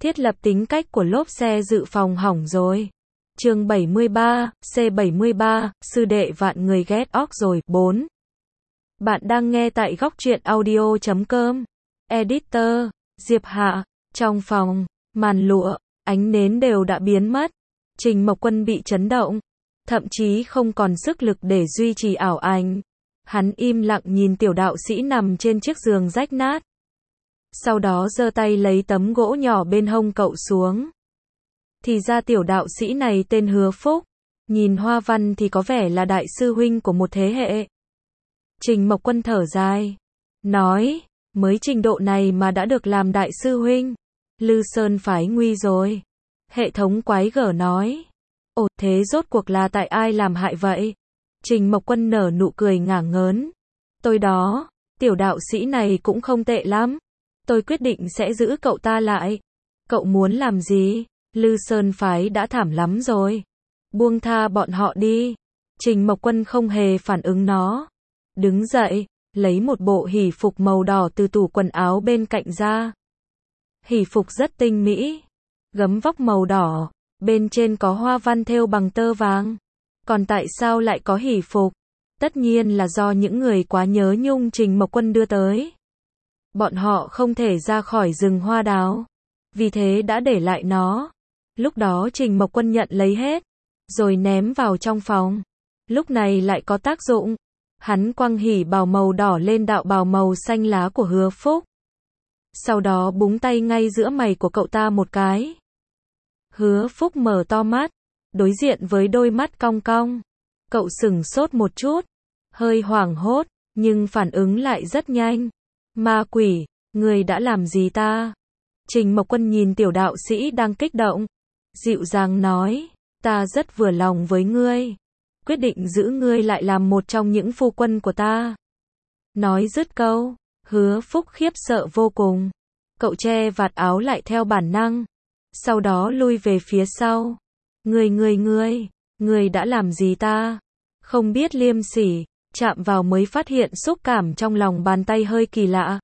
Thiết lập tính cách của lốp xe dự phòng hỏng rồi. Chương 73, C73, sư đệ vạn người ghét óc rồi. 4. Bạn đang nghe tại góc truyện audio.com. Editor, Diệp Hạ. Trong phòng, màn lụa, ánh nến đều đã biến mất. Trình Mộc Quân bị chấn động, thậm chí không còn sức lực để duy trì ảo ảnh. Hắn im lặng nhìn tiểu đạo sĩ nằm trên chiếc giường rách nát. Sau đó giơ tay lấy tấm gỗ nhỏ bên hông cậu xuống. Thì ra tiểu đạo sĩ này tên Hứa Phúc, nhìn hoa văn thì có vẻ là đại sư huynh của một thế hệ. Trình Mộc Quân thở dài, nói, mới trình độ này mà đã được làm đại sư huynh, Lư Sơn phái nguy rồi. Hệ thống quái gở nói, ồ, thế rốt cuộc là tại ai làm hại vậy? Trình Mộc Quân nở nụ cười ngả ngớn, tôi đó, tiểu đạo sĩ này cũng không tệ lắm, tôi quyết định sẽ giữ cậu ta lại. Cậu muốn làm gì? Lư Sơn phái đã thảm lắm rồi, buông tha bọn họ đi. Trình Mộc Quân không hề phản ứng nó, đứng dậy, lấy một bộ hỷ phục màu đỏ từ tủ quần áo bên cạnh ra. Hỷ phục rất tinh mỹ, gấm vóc màu đỏ, bên trên có hoa văn thêu bằng tơ vàng. Còn tại sao lại có hỷ phục? Tất nhiên là do những người quá nhớ nhung Trình Mộc Quân đưa tới. Bọn họ không thể ra khỏi rừng hoa đào, vì thế đã để lại nó. Lúc đó Trình Mộc Quân nhận lấy hết, rồi ném vào trong phòng. Lúc này lại có tác dụng. Hắn quăng hỉ bào màu đỏ lên đạo bào màu xanh lá của Hứa Phúc. Sau đó búng tay ngay giữa mày của cậu ta một cái. Hứa Phúc mở to mắt, đối diện với đôi mắt cong cong. Cậu sửng sốt một chút, hơi hoảng hốt, nhưng phản ứng lại rất nhanh. Ma quỷ, người đã làm gì ta? Trình Mộc Quân nhìn tiểu đạo sĩ đang kích động, dịu dàng nói, ta rất vừa lòng với ngươi, quyết định giữ ngươi lại làm một trong những phu quân của ta. Nói dứt câu, Hứa Phúc khiếp sợ vô cùng. Cậu che vạt áo lại theo bản năng, sau đó lui về phía sau. Ngươi đã làm gì ta? Không biết liêm sỉ, chạm vào mới phát hiện xúc cảm trong lòng bàn tay hơi kỳ lạ.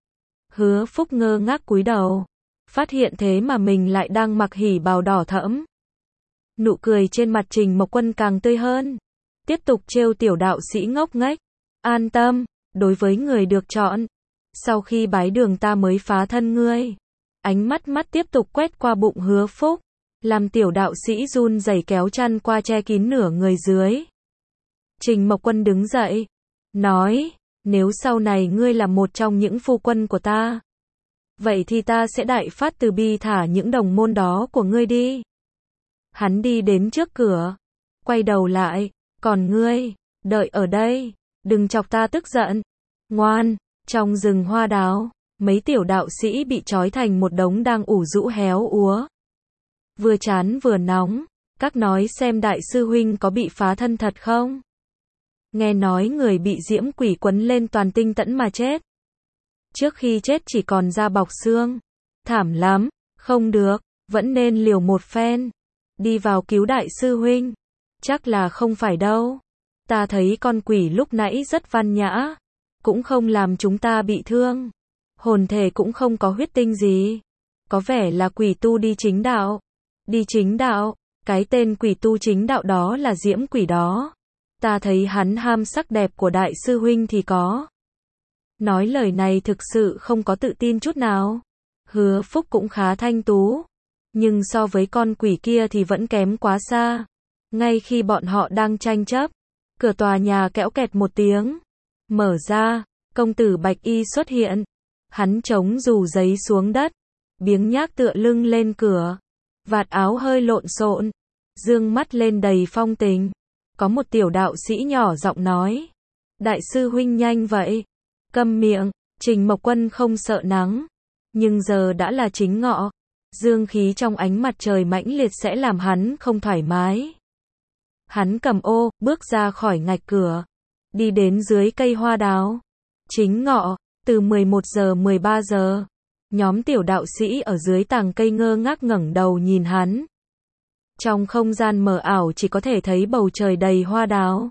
Hứa Phúc ngơ ngác cúi đầu, phát hiện thế mà mình lại đang mặc hỉ bào đỏ thẫm. Nụ cười trên mặt Trình Mộc Quân càng tươi hơn, tiếp tục trêu tiểu đạo sĩ ngốc nghếch. An tâm, đối với người được chọn, sau khi bái đường ta mới phá thân ngươi. Ánh mắt tiếp tục quét qua bụng Hứa Phúc, làm tiểu đạo sĩ run rẩy kéo chăn qua che kín nửa người dưới. Trình Mộc Quân đứng dậy, nói, nếu sau này ngươi là một trong những phu quân của ta, vậy thì ta sẽ đại phát từ bi thả những đồng môn đó của ngươi đi. Hắn đi đến trước cửa, quay đầu lại, còn ngươi, đợi ở đây, đừng chọc ta tức giận. Ngoan. Trong rừng hoa đào, mấy tiểu đạo sĩ bị trói thành một đống đang ủ rũ héo úa. Vừa chán vừa nóng, các nói xem đại sư huynh có bị phá thân thật không? Nghe nói người bị diễm quỷ quấn lên toàn tinh tẫn mà chết. Trước khi chết chỉ còn da bọc xương. Thảm lắm, không được, vẫn nên liều một phen. Đi vào cứu đại sư huynh. Chắc là không phải đâu. Ta thấy con quỷ lúc nãy rất văn nhã, cũng không làm chúng ta bị thương. Hồn thể cũng không có huyết tinh gì. Có vẻ là quỷ tu đi chính đạo. Đi chính đạo, cái tên quỷ tu chính đạo đó là diễm quỷ đó. Ta thấy hắn ham sắc đẹp của đại sư huynh thì có. Nói lời này thực sự không có tự tin chút nào. Hứa Phúc cũng khá thanh tú, nhưng so với con quỷ kia thì vẫn kém quá xa. Ngay khi bọn họ đang tranh chấp, cửa tòa nhà kẽo kẹt một tiếng mở ra, công tử Bạch Y xuất hiện. Hắn chống dù giấy xuống đất, biếng nhác tựa lưng lên cửa, vạt áo hơi lộn xộn, dương mắt lên đầy phong tình. Có một tiểu đạo sĩ nhỏ giọng nói, đại sư huynh nhanh vậy. Câm miệng. Trình Mộc Quân không sợ nắng, nhưng giờ đã là chính ngọ, dương khí trong ánh mặt trời mãnh liệt sẽ làm hắn không thoải mái. Hắn cầm ô, bước ra khỏi ngạch cửa, đi đến dưới cây hoa đào. Chính ngọ, từ 11 giờ 13 giờ, nhóm tiểu đạo sĩ ở dưới tàng cây ngơ ngác ngẩng đầu nhìn hắn. Trong không gian mờ ảo chỉ có thể thấy bầu trời đầy hoa đào.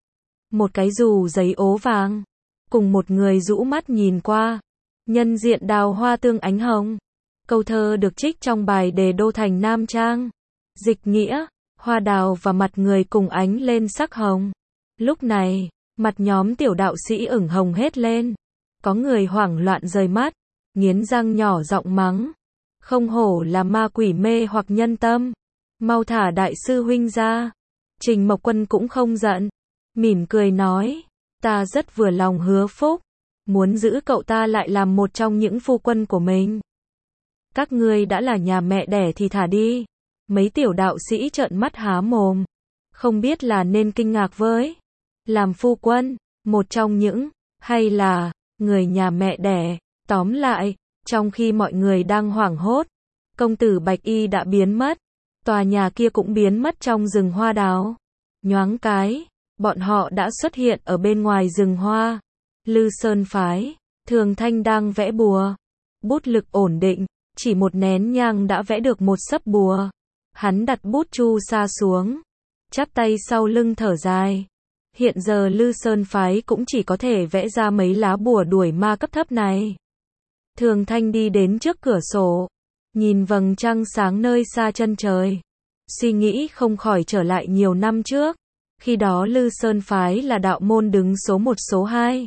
Một cái dù giấy ố vàng, cùng một người rũ mắt nhìn qua. Nhân diện đào hoa tương ánh hồng. Câu thơ được trích trong bài Đề Đô Thành Nam Trang. Dịch nghĩa, hoa đào và mặt người cùng ánh lên sắc hồng. Lúc này, mặt nhóm tiểu đạo sĩ ửng hồng hết lên. Có người hoảng loạn rời mắt, nghiến răng nhỏ giọng mắng. Không hổ là ma quỷ mê hoặc nhân tâm. Mau thả đại sư huynh ra. Trình Mộc Quân cũng không giận, mỉm cười nói, ta rất vừa lòng Hứa Phúc, muốn giữ cậu ta lại làm một trong những phu quân của mình. Các ngươi đã là nhà mẹ đẻ thì thả đi. Mấy tiểu đạo sĩ trợn mắt há mồm, không biết là nên kinh ngạc với làm phu quân, một trong những, hay là người nhà mẹ đẻ. Tóm lại, trong khi mọi người đang hoảng hốt, công tử Bạch Y đã biến mất, tòa nhà kia cũng biến mất trong rừng hoa đào. Nhoáng cái, bọn họ đã xuất hiện ở bên ngoài rừng hoa. Lư Sơn phái, Thường Thanh đang vẽ bùa, bút lực ổn định, chỉ một nén nhang đã vẽ được một sấp bùa. Hắn đặt bút chu sa xuống, chắp tay sau lưng thở dài. Hiện giờ Lư Sơn phái cũng chỉ có thể vẽ ra mấy lá bùa đuổi ma cấp thấp này. Thường Thanh đi đến trước cửa sổ, nhìn vầng trăng sáng nơi xa chân trời, suy nghĩ không khỏi trở lại nhiều năm trước. Khi đó Lư Sơn phái là đạo môn đứng số 1 số 2.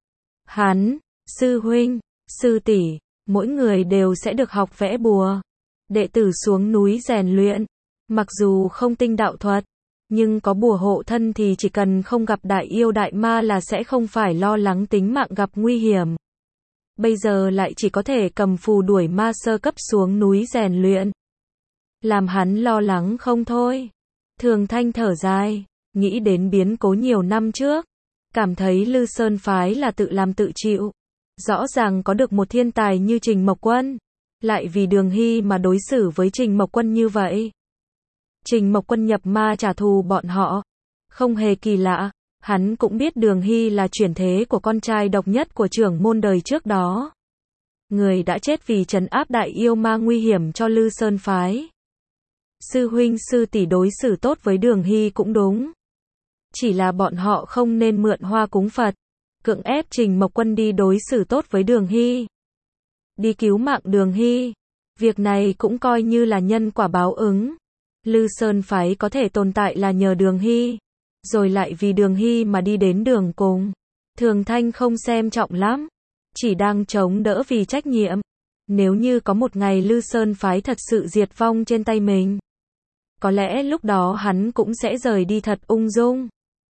Hắn, sư huynh, sư tỷ, mỗi người đều sẽ được học vẽ bùa. Đệ tử xuống núi rèn luyện, mặc dù không tinh đạo thuật, nhưng có bùa hộ thân thì chỉ cần không gặp đại yêu đại ma là sẽ không phải lo lắng tính mạng gặp nguy hiểm. Bây giờ lại chỉ có thể cầm phù đuổi ma sơ cấp xuống núi rèn luyện, làm hắn lo lắng không thôi. Thường Thanh thở dài, nghĩ đến biến cố nhiều năm trước, cảm thấy Lư Sơn phái là tự làm tự chịu. Rõ ràng có được một thiên tài như Trình Mộc Quân, lại vì Đường Hy mà đối xử với Trình Mộc Quân như vậy. Trình Mộc Quân nhập ma trả thù bọn họ, không hề kỳ lạ, hắn cũng biết Đường Hy là chuyển thế của con trai độc nhất của trưởng môn đời trước đó. Người đã chết vì trấn áp đại yêu ma nguy hiểm cho Lư Sơn phái. Sư huynh sư tỷ đối xử tốt với Đường Hy cũng đúng. Chỉ là bọn họ không nên mượn hoa cúng Phật, cưỡng ép Trình Mộc Quân đi đối xử tốt với Đường Hy, đi cứu mạng Đường Hy. Việc này cũng coi như là nhân quả báo ứng. Lư Sơn phái có thể tồn tại là nhờ Đường Hy, rồi lại vì Đường Hy mà đi đến đường cùng. Thường Thanh không xem trọng lắm, chỉ đang chống đỡ vì trách nhiệm. Nếu như có một ngày Lư Sơn phái thật sự diệt vong trên tay mình, có lẽ lúc đó hắn cũng sẽ rời đi thật ung dung,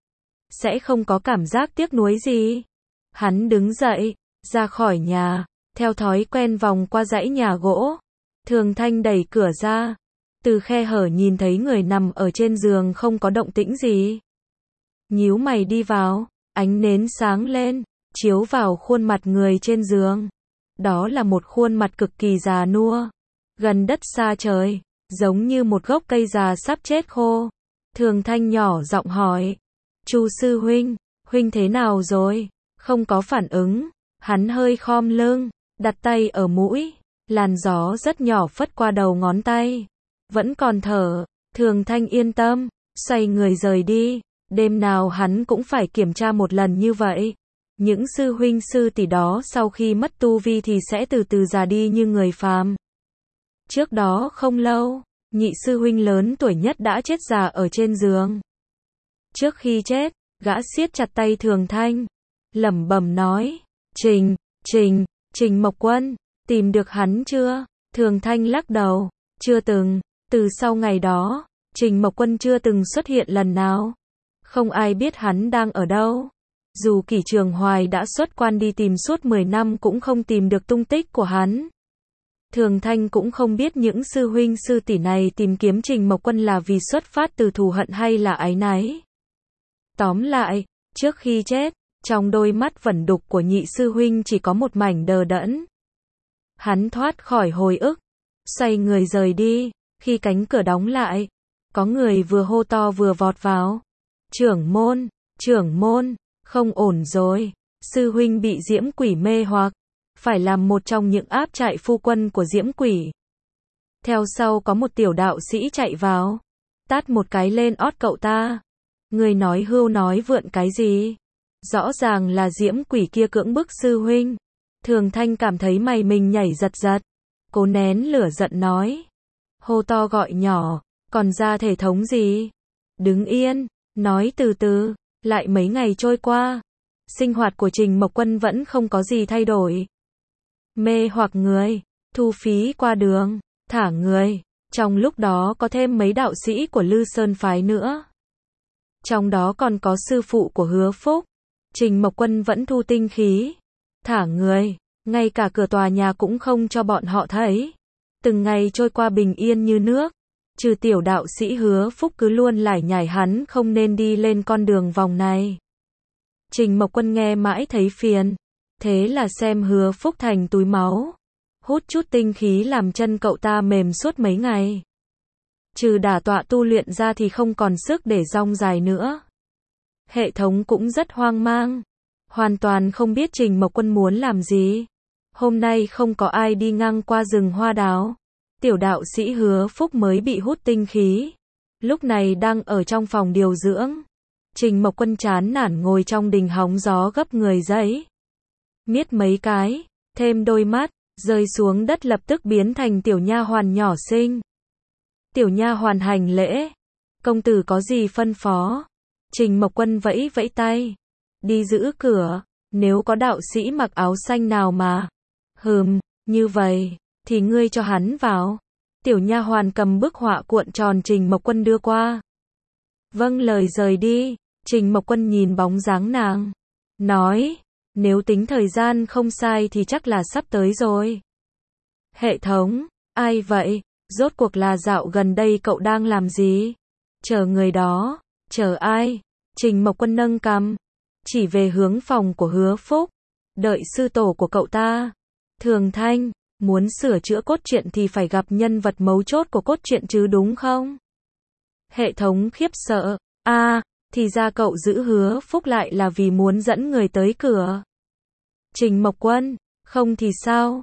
sẽ không có cảm giác tiếc nuối gì. Hắn đứng dậy, ra khỏi nhà, theo thói quen vòng qua dãy nhà gỗ. Thường Thanh đẩy cửa ra, từ khe hở nhìn thấy người nằm ở trên giường không có động tĩnh gì. Nhíu mày đi vào, ánh nến sáng lên, chiếu vào khuôn mặt người trên giường. Đó là một khuôn mặt cực kỳ già nua, gần đất xa trời, giống như một gốc cây già sắp chết khô. Thường Thanh nhỏ giọng hỏi, Chu sư huynh, huynh thế nào rồi? Không có phản ứng. Hắn hơi khom lưng, đặt tay ở mũi, làn gió rất nhỏ phất qua đầu ngón tay. Vẫn còn thở. Thường Thanh yên tâm, xoay người rời đi. Đêm nào hắn cũng phải kiểm tra một lần như vậy. Những sư huynh sư tỷ đó sau khi mất tu vi thì sẽ từ từ già đi như người phàm. Trước đó không lâu, nhị sư huynh lớn tuổi nhất đã chết già ở trên giường. Trước khi chết, gã siết chặt tay Thường Thanh, lẩm bẩm nói, Trình Mộc Quân, tìm được hắn chưa? Thường Thanh lắc đầu, chưa từng. Từ sau ngày đó, Trình Mộc Quân chưa từng xuất hiện lần nào. Không ai biết hắn đang ở đâu. Dù Kỷ Trường Hoài đã xuất quan đi tìm suốt 10 năm cũng không tìm được tung tích của hắn. Thường Thanh cũng không biết những sư huynh sư tỷ này tìm kiếm Trình Mộc Quân là vì xuất phát từ thù hận hay là áy náy. Tóm lại, trước khi chết, trong đôi mắt vẩn đục của nhị sư huynh chỉ có một mảnh đờ đẫn. Hắn thoát khỏi hồi ức, xoay người rời đi. Khi cánh cửa đóng lại, có người vừa hô to vừa vọt vào. Trưởng môn, không ổn rồi. Sư huynh bị diễm quỷ mê hoặc, phải làm một trong những áp trại phu quân của diễm quỷ. Theo sau có một tiểu đạo sĩ chạy vào, tát một cái lên ót cậu ta. Người nói hưu nói vượn cái gì? Rõ ràng là diễm quỷ kia cưỡng bức sư huynh. Thường Thanh cảm thấy mày mình nhảy giật giật. Cố nén lửa giận nói. Hô to gọi nhỏ, còn ra thể thống gì? Đứng yên, nói từ từ. Lại mấy ngày trôi qua, sinh hoạt của Trình Mộc Quân vẫn không có gì thay đổi. Mê hoặc người, thu phí qua đường, thả người. Trong lúc đó có thêm mấy đạo sĩ của Lư Sơn phái nữa. Trong đó còn có sư phụ của Hứa Phúc. Trình Mộc Quân vẫn thu tinh khí, thả người, ngay cả cửa tòa nhà cũng không cho bọn họ thấy. Từng ngày trôi qua bình yên như nước, trừ tiểu đạo sĩ Hứa Phúc cứ luôn lải nhải hắn không nên đi lên con đường vòng này. Trình Mộc Quân nghe mãi thấy phiền, thế là xem Hứa Phúc thành túi máu, hút chút tinh khí làm chân cậu ta mềm suốt mấy ngày. Trừ đả tọa tu luyện ra thì không còn sức để dong dài nữa. Hệ thống cũng rất hoang mang, hoàn toàn không biết Trình Mộc Quân muốn làm gì. Hôm nay không có ai đi ngang qua rừng hoa đào. Tiểu đạo sĩ Hứa Phúc mới bị hút tinh khí, lúc này đang ở trong phòng điều dưỡng. Trình Mộc Quân chán nản ngồi trong đình hóng gió gấp người giấy. Miết mấy cái, thêm đôi mắt, rơi xuống đất lập tức biến thành tiểu nha hoàn nhỏ xinh. Tiểu nha hoàn hành lễ. Công tử có gì phân phó? Trình Mộc Quân vẫy vẫy tay. Đi giữ cửa, nếu có đạo sĩ mặc áo xanh nào mà. Như vậy, thì ngươi cho hắn vào. Tiểu nha hoàn cầm bức họa cuộn tròn Trình Mộc Quân đưa qua. Vâng lời rời đi. Trình Mộc Quân nhìn bóng dáng nàng, nói, nếu tính thời gian không sai thì chắc là sắp tới rồi. Hệ thống, ai vậy? Rốt cuộc là dạo gần đây cậu đang làm gì? Chờ người đó, chờ ai? Trình Mộc Quân nâng cằm, chỉ về hướng phòng của Hứa Phúc, đợi sư tổ của cậu ta. Thường Thanh, muốn sửa chữa cốt truyện thì phải gặp nhân vật mấu chốt của cốt truyện chứ đúng không? Hệ thống khiếp sợ, thì ra cậu giữ Hứa Phúc lại là vì muốn dẫn người tới cửa. Trình Mộc Quân, không thì sao?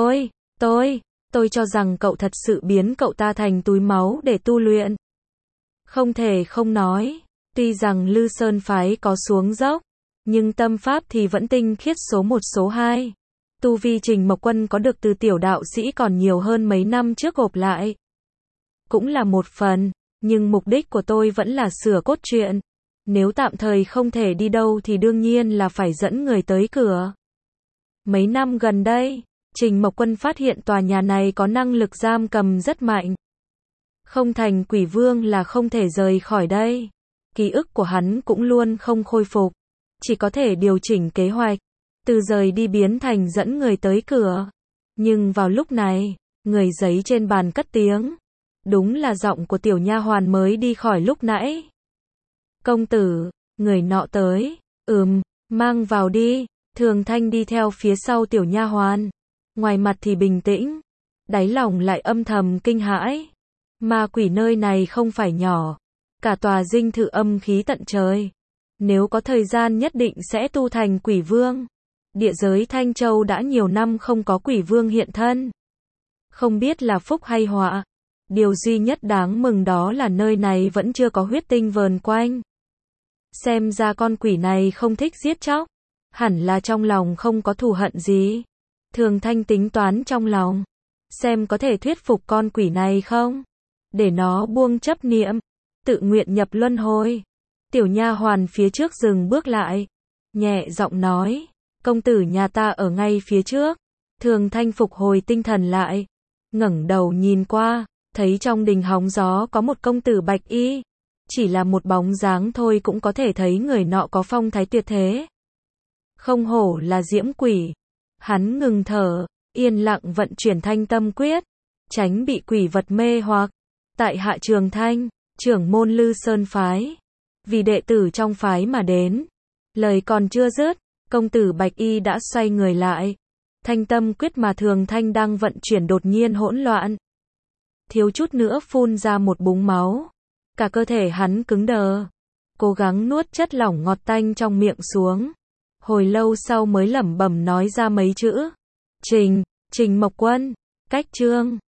Tôi cho rằng cậu thật sự biến cậu ta thành túi máu để tu luyện. Không thể không nói, tuy rằng Lư Sơn phái có xuống dốc, nhưng tâm pháp thì vẫn tinh khiết số 1 số 2. Tu vi Trình Mộc Quân có được từ tiểu đạo sĩ còn nhiều hơn mấy năm trước gộp lại. Cũng là một phần, nhưng mục đích của tôi vẫn là sửa cốt truyện. Nếu tạm thời không thể đi đâu thì đương nhiên là phải dẫn người tới cửa. Mấy năm gần đây, Trình Mộc Quân phát hiện tòa nhà này có năng lực giam cầm rất mạnh. Không thành quỷ vương là không thể rời khỏi đây. Ký ức của hắn cũng luôn không khôi phục, chỉ có thể điều chỉnh kế hoạch, từ rời đi biến thành dẫn người tới cửa. Nhưng vào lúc này, người giấy trên bàn cất tiếng. Đúng là giọng của tiểu nha hoàn mới đi khỏi lúc nãy. Công tử, người nọ tới. Mang vào đi. Thường Thanh đi theo phía sau tiểu nha hoàn. Ngoài mặt thì bình tĩnh, đáy lòng lại âm thầm kinh hãi. Ma quỷ nơi này không phải nhỏ, cả tòa dinh thự âm khí tận trời. Nếu có thời gian nhất định sẽ tu thành quỷ vương. Địa giới Thanh Châu đã nhiều năm không có quỷ vương hiện thân. Không biết là phúc hay họa. Điều duy nhất đáng mừng đó là nơi này vẫn chưa có huyết tinh vờn quanh. Xem ra con quỷ này không thích giết chóc, hẳn là trong lòng không có thù hận gì. Thường Thanh tính toán trong lòng, xem có thể thuyết phục con quỷ này không, để nó buông chấp niệm, tự nguyện nhập luân hồi. Tiểu nha hoàn phía trước dừng bước lại, nhẹ giọng nói, công tử nhà ta ở ngay phía trước. Thường Thanh phục hồi tinh thần lại, ngẩng đầu nhìn qua, thấy trong đình hóng gió có một công tử bạch y. Chỉ là một bóng dáng thôi cũng có thể thấy người nọ có phong thái tuyệt thế. Không hổ là diễm quỷ. Hắn ngừng thở, yên lặng vận chuyển thanh tâm quyết, tránh bị quỷ vật mê hoặc. Tại hạ Trường Thanh, trưởng môn Lư Sơn phái, vì đệ tử trong phái mà đến. Lời còn chưa dứt, công tử bạch y đã xoay người lại. Thanh tâm quyết mà Thường Thanh đang vận chuyển đột nhiên hỗn loạn, thiếu chút nữa phun ra một búng máu. Cả cơ thể hắn cứng đờ, cố gắng nuốt chất lỏng ngọt tanh trong miệng xuống. Hồi lâu sau mới lẩm bẩm nói ra mấy chữ. Trình Mộc Quân, cách chương.